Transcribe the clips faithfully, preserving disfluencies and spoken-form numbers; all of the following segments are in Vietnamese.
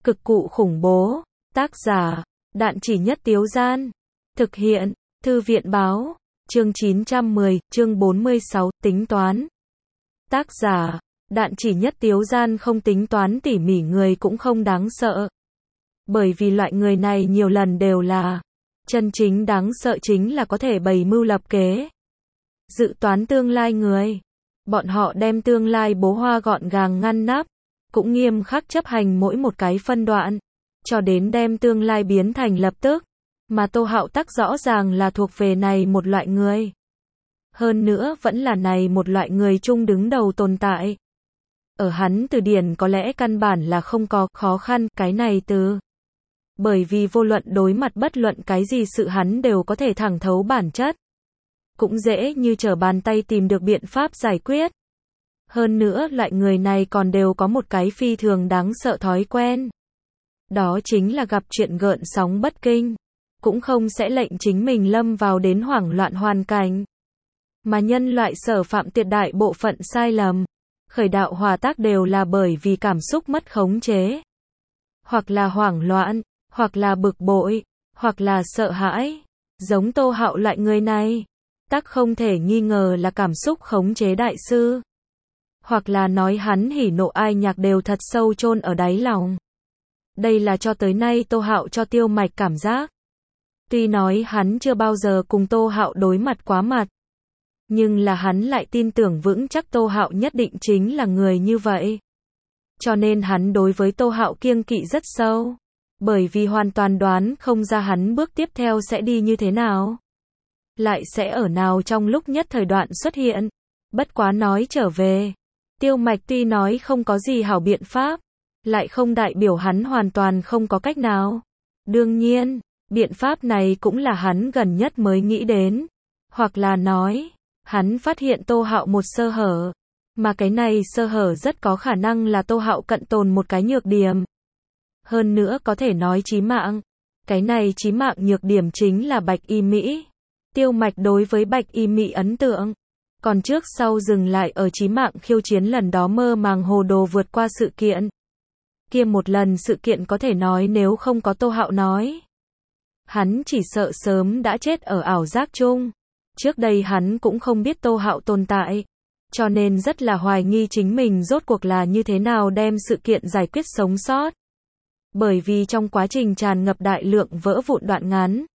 Cực cụ khủng bố. Tác giả, Đạn Chỉ Nhất Tiếu Gian. Thực hiện, Thư viện báo. Chương chín trăm mười, chương bốn mươi sáu, tính toán. Tác giả, Đạn Chỉ Nhất Tiếu Gian. Không tính toán tỉ mỉ người cũng không đáng sợ. Bởi vì loại người này nhiều lần đều là chân chính đáng sợ chính là có thể bày mưu lập kế. Dự toán tương lai người. Bọn họ đem tương lai bố hoa gọn gàng ngăn nắp, cũng nghiêm khắc chấp hành mỗi một cái phân đoạn, cho đến đem tương lai biến thành lập tức. Mà Tô Hạo Tắc rõ ràng là thuộc về này một loại người. Hơn nữa vẫn là này một loại người chung đứng đầu tồn tại. Ở hắn từ điển có lẽ căn bản là không có khó khăn cái này từ. Bởi vì vô luận đối mặt bất luận cái gì sự hắn đều có thể thẳng thấu bản chất. Cũng dễ như trở bàn tay tìm được biện pháp giải quyết. Hơn nữa loại người này còn đều có một cái phi thường đáng sợ thói quen. Đó chính là gặp chuyện gợn sóng bất kinh. Cũng không sẽ lệnh chính mình lâm vào đến hoảng loạn hoàn cảnh. Mà nhân loại sở phạm tuyệt đại bộ phận sai lầm. Khởi đạo hòa tác đều là bởi vì cảm xúc mất khống chế. Hoặc là hoảng loạn, hoặc là bực bội, hoặc là sợ hãi. Giống Tô Hạo loại người này. Tắc không thể nghi ngờ là cảm xúc khống chế đại sư. Hoặc là nói hắn hỉ nộ ai nhạc đều thật sâu chôn ở đáy lòng. Đây là cho tới nay Tô Hạo cho Tiêu Mạch cảm giác. Tuy nói hắn chưa bao giờ cùng Tô Hạo đối mặt quá mặt. Nhưng là hắn lại tin tưởng vững chắc Tô Hạo nhất định chính là người như vậy. Cho nên hắn đối với Tô Hạo kiêng kỵ rất sâu. Bởi vì hoàn toàn đoán không ra hắn bước tiếp theo sẽ đi như thế nào. Lại sẽ ở nào trong lúc nhất thời đoạn xuất hiện. Bất quá nói trở về. Tiêu Mạch tuy nói không có gì hảo biện pháp. Lại không đại biểu hắn hoàn toàn không có cách nào. Đương nhiên, biện pháp này cũng là hắn gần nhất mới nghĩ đến. Hoặc là nói, hắn phát hiện Tô Hạo một sơ hở. Mà cái này sơ hở rất có khả năng là Tô Hạo cận tồn một cái nhược điểm. Hơn nữa có thể nói chí mạng. Cái này chí mạng nhược điểm chính là Bạch Y Mỹ. Tiêu Mạch đối với Bạch Y Mỹ ấn tượng. Còn trước sau dừng lại ở chí mạng khiêu chiến lần đó mơ màng hồ đồ vượt qua sự kiện. Kia một lần sự kiện có thể nói nếu không có Tô Hạo nói. Hắn chỉ sợ sớm đã chết ở ảo giác chung. Trước đây hắn cũng không biết Tô Hạo tồn tại. Cho nên rất là hoài nghi chính mình rốt cuộc là như thế nào đem sự kiện giải quyết sống sót. Bởi vì trong quá trình tràn ngập đại lượng vỡ vụn đoạn ngắn.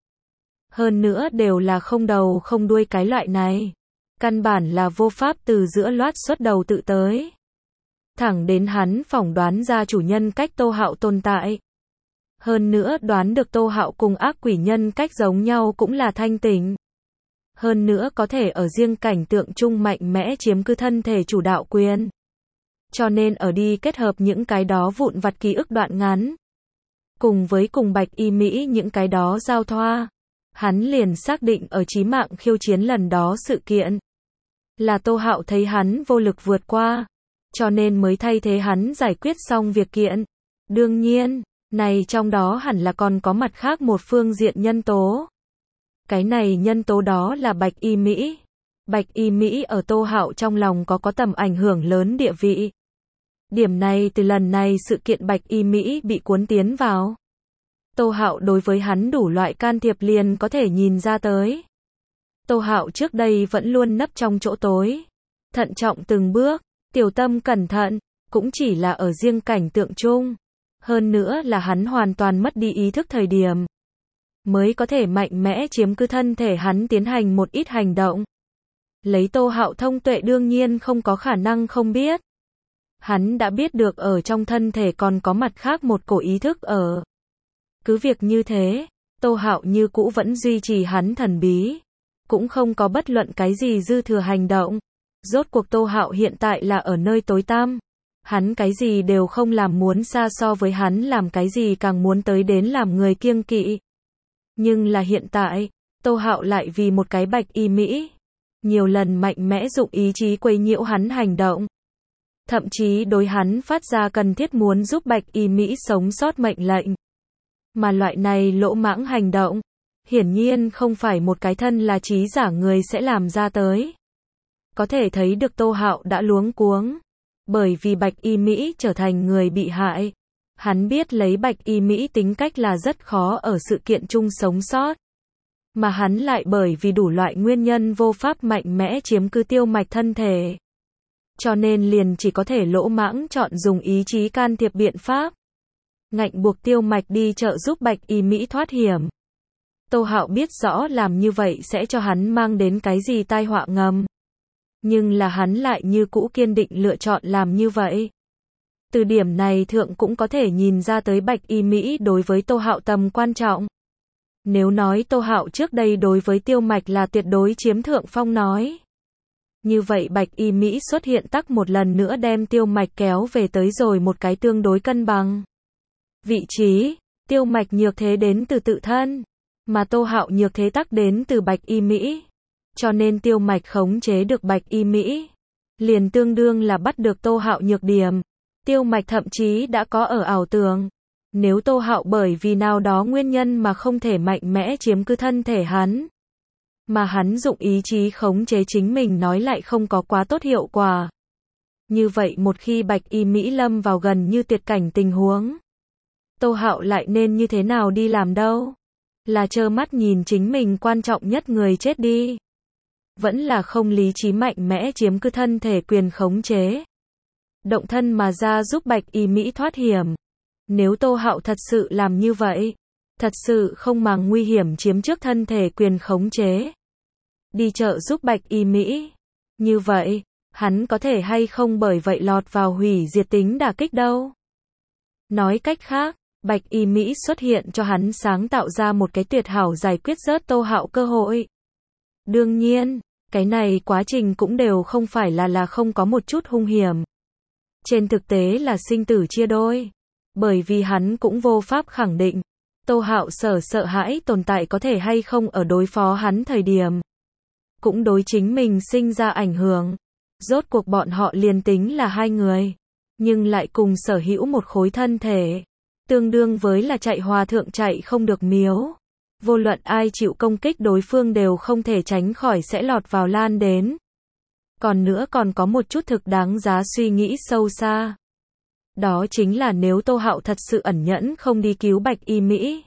Hơn nữa đều là không đầu không đuôi cái loại này. Căn bản là vô pháp từ giữa loát xuất đầu tự tới. Thẳng đến hắn phỏng đoán ra chủ nhân cách Tô Hạo tồn tại. Hơn nữa đoán được Tô Hạo cùng ác quỷ nhân cách giống nhau cũng là thanh tỉnh. Hơn nữa có thể ở riêng cảnh tượng chung mạnh mẽ chiếm cứ thân thể chủ đạo quyền. Cho nên ở đi kết hợp những cái đó vụn vặt ký ức đoạn ngắn. Cùng với cùng Bạch Y Mỹ những cái đó giao thoa. Hắn liền xác định ở chí mạng khiêu chiến lần đó sự kiện. Là Tô Hạo thấy hắn vô lực vượt qua. Cho nên mới thay thế hắn giải quyết xong việc kiện. Đương nhiên, này trong đó hẳn là còn có mặt khác một phương diện nhân tố. Cái này nhân tố đó là Bạch Y Mỹ. Bạch Y Mỹ ở Tô Hạo trong lòng có có tầm ảnh hưởng lớn địa vị. Điểm này từ lần này sự kiện Bạch Y Mỹ bị cuốn tiến vào. Tô Hạo đối với hắn đủ loại can thiệp liền có thể nhìn ra tới. Tô Hạo trước đây vẫn luôn nấp trong chỗ tối. Thận trọng từng bước, tiểu tâm cẩn thận, cũng chỉ là ở riêng cảnh tượng chung. Hơn nữa là hắn hoàn toàn mất đi ý thức thời điểm. Mới có thể mạnh mẽ chiếm cứ thân thể hắn tiến hành một ít hành động. Lấy Tô Hạo thông tuệ đương nhiên không có khả năng không biết. Hắn đã biết được ở trong thân thể còn có mặt khác một cổ ý thức ở. Cứ việc như thế, Tô Hạo như cũ vẫn duy trì hắn thần bí. Cũng không có bất luận cái gì dư thừa hành động. Rốt cuộc Tô Hạo hiện tại là ở nơi tối tăm. Hắn cái gì đều không làm muốn xa so với hắn làm cái gì càng muốn tới đến làm người kiêng kỵ. Nhưng là hiện tại, Tô Hạo lại vì một cái Bạch Y Mỹ. Nhiều lần mạnh mẽ dụng ý chí quấy nhiễu hắn hành động. Thậm chí đối hắn phát ra cần thiết muốn giúp Bạch Y Mỹ sống sót mệnh lệnh. Mà loại này lỗ mãng hành động. Hiển nhiên không phải một cái thân là trí giả người sẽ làm ra tới. Có thể thấy được Tô Hạo đã luống cuống. Bởi vì Bạch Y Mỹ trở thành người bị hại. Hắn biết lấy Bạch Y Mỹ tính cách là rất khó ở sự kiện chung sống sót. Mà hắn lại bởi vì đủ loại nguyên nhân vô pháp mạnh mẽ chiếm cứ Tiêu Mạch thân thể. Cho nên liền chỉ có thể lỗ mãng chọn dùng ý chí can thiệp biện pháp. Ngạnh buộc Tiêu Mạch đi trợ giúp Bạch Y Mỹ thoát hiểm. Tô Hạo biết rõ làm như vậy sẽ cho hắn mang đến cái gì tai họa ngầm. Nhưng là hắn lại như cũ kiên định lựa chọn làm như vậy. Từ điểm này thượng cũng có thể nhìn ra tới Bạch Y Mỹ đối với Tô Hạo tầm quan trọng. Nếu nói Tô Hạo trước đây đối với Tiêu Mạch là tuyệt đối chiếm thượng phong nói. Như vậy Bạch Y Mỹ xuất hiện tắc một lần nữa đem Tiêu Mạch kéo về tới rồi một cái tương đối cân bằng. Vị trí, Tiêu Mạch nhược thế đến từ tự thân, mà Tô Hạo nhược thế tắc đến từ Bạch Y Mỹ. Cho nên Tiêu Mạch khống chế được Bạch Y Mỹ, liền tương đương là bắt được Tô Hạo nhược điểm. Tiêu Mạch thậm chí đã có ở ảo tưởng, nếu Tô Hạo bởi vì nào đó nguyên nhân mà không thể mạnh mẽ chiếm cứ thân thể hắn, mà hắn dụng ý chí khống chế chính mình nói lại không có quá tốt hiệu quả. Như vậy một khi Bạch Y Mỹ lâm vào gần như tuyệt cảnh tình huống, Tô Hạo lại nên như thế nào đi làm đâu? Là trơ mắt nhìn chính mình quan trọng nhất người chết đi? Vẫn là không lý trí mạnh mẽ chiếm cứ thân thể quyền khống chế? Động thân mà ra giúp Bạch Y Mỹ thoát hiểm. Nếu Tô Hạo thật sự làm như vậy, thật sự không màng nguy hiểm chiếm trước thân thể quyền khống chế, đi trợ giúp Bạch Y Mỹ, như vậy, hắn có thể hay không bởi vậy lọt vào hủy diệt tính đả kích đâu. Nói cách khác, Bạch Y Mỹ xuất hiện cho hắn sáng tạo ra một cái tuyệt hảo giải quyết rớt Tô Hạo cơ hội. Đương nhiên, cái này quá trình cũng đều không phải là là không có một chút hung hiểm. Trên thực tế là sinh tử chia đôi. Bởi vì hắn cũng vô pháp khẳng định, Tô Hạo sở sợ hãi tồn tại có thể hay không ở đối phó hắn thời điểm. Cũng đối chính mình sinh ra ảnh hưởng. Rốt cuộc bọn họ liền tính là hai người, nhưng lại cùng sở hữu một khối thân thể. Tương đương với là chạy hòa thượng chạy không được miếu. Vô luận ai chịu công kích đối phương đều không thể tránh khỏi sẽ lọt vào lan đến. Còn nữa còn có một chút thực đáng giá suy nghĩ sâu xa. Đó chính là nếu Tô Hạo thật sự ẩn nhẫn không đi cứu Bạch Y Mỹ,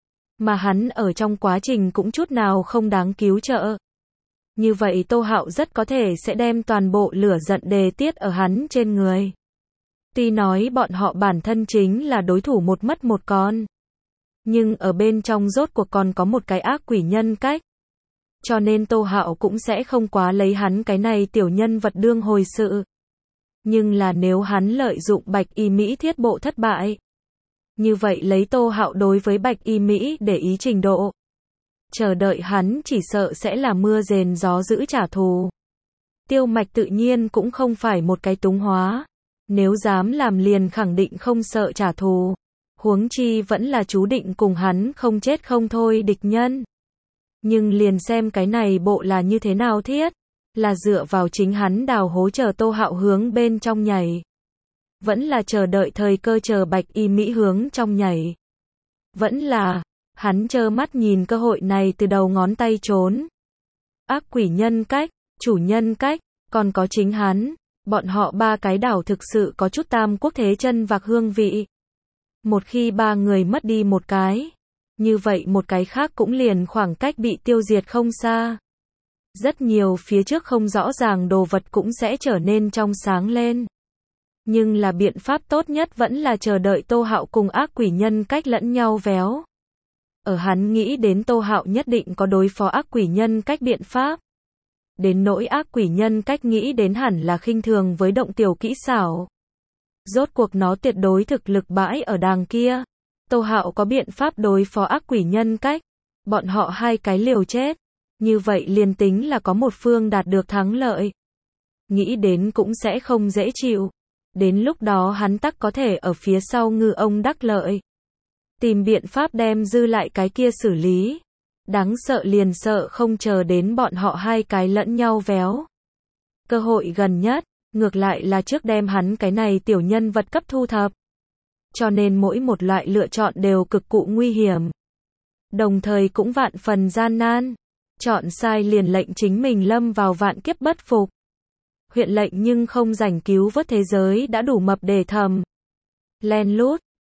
mà hắn ở trong quá trình cũng chút nào không đáng cứu trợ. Như vậy Tô Hạo rất có thể sẽ đem toàn bộ lửa giận đề tiết ở hắn trên người. Tuy nói bọn họ bản thân chính là đối thủ một mất một con, nhưng ở bên trong rốt cuộc còn có một cái ác quỷ nhân cách. Cho nên Tô Hạo cũng sẽ không quá lấy hắn cái này tiểu nhân vật đương hồi sự. Nhưng là nếu hắn lợi dụng Bạch Y Mỹ thiết bộ thất bại, như vậy lấy Tô Hạo đối với Bạch Y Mỹ để ý trình độ, chờ đợi hắn chỉ sợ sẽ là mưa rền gió dữ trả thù. Tiêu Mạch tự nhiên cũng không phải một cái túng hóa, nếu dám làm liền khẳng định không sợ trả thù, huống chi vẫn là chú định cùng hắn không chết không thôi địch nhân. Nhưng liền xem cái này bộ là như thế nào thiết, là dựa vào chính hắn đào hố chờ Tô Hạo hướng bên trong nhảy, vẫn là chờ đợi thời cơ chờ Bạch Y Mỹ hướng trong nhảy, vẫn là hắn trơ mắt nhìn cơ hội này từ đầu ngón tay trốn. Ác quỷ nhân cách, chủ nhân cách, còn có chính hắn, bọn họ ba cái đảo thực sự có chút tam quốc thế chân vạc hương vị. Một khi ba người mất đi một cái, như vậy một cái khác cũng liền khoảng cách bị tiêu diệt không xa. Rất nhiều phía trước không rõ ràng đồ vật cũng sẽ trở nên trong sáng lên. Nhưng là biện pháp tốt nhất vẫn là chờ đợi Tô Hạo cùng ác quỷ nhân cách lẫn nhau véo. Ở hắn nghĩ đến Tô Hạo nhất định có đối phó ác quỷ nhân cách biện pháp. Đến nỗi ác quỷ nhân cách nghĩ đến hẳn là khinh thường với động tiểu kỹ xảo. Rốt cuộc nó tuyệt đối thực lực bãi ở đàng kia. Tô Hạo có biện pháp đối phó ác quỷ nhân cách. Bọn họ hai cái liều chết. Như vậy liền tính là có một phương đạt được thắng lợi. Nghĩ đến cũng sẽ không dễ chịu. Đến lúc đó hắn tắc có thể ở phía sau ngư ông đắc lợi. Tìm biện pháp đem dư lại cái kia xử lý. Đáng sợ liền sợ không chờ đến bọn họ hai cái lẫn nhau véo. Cơ hội gần nhất, ngược lại là trước đem hắn cái này tiểu nhân vật cấp thu thập. Cho nên mỗi một loại lựa chọn đều cực cụ nguy hiểm. Đồng thời cũng vạn phần gian nan. Chọn sai liền lệnh chính mình lâm vào vạn kiếp bất phục. Huyện lệnh nhưng không rảnh cứu vớt thế giới đã đủ mập để thầm. Len lút,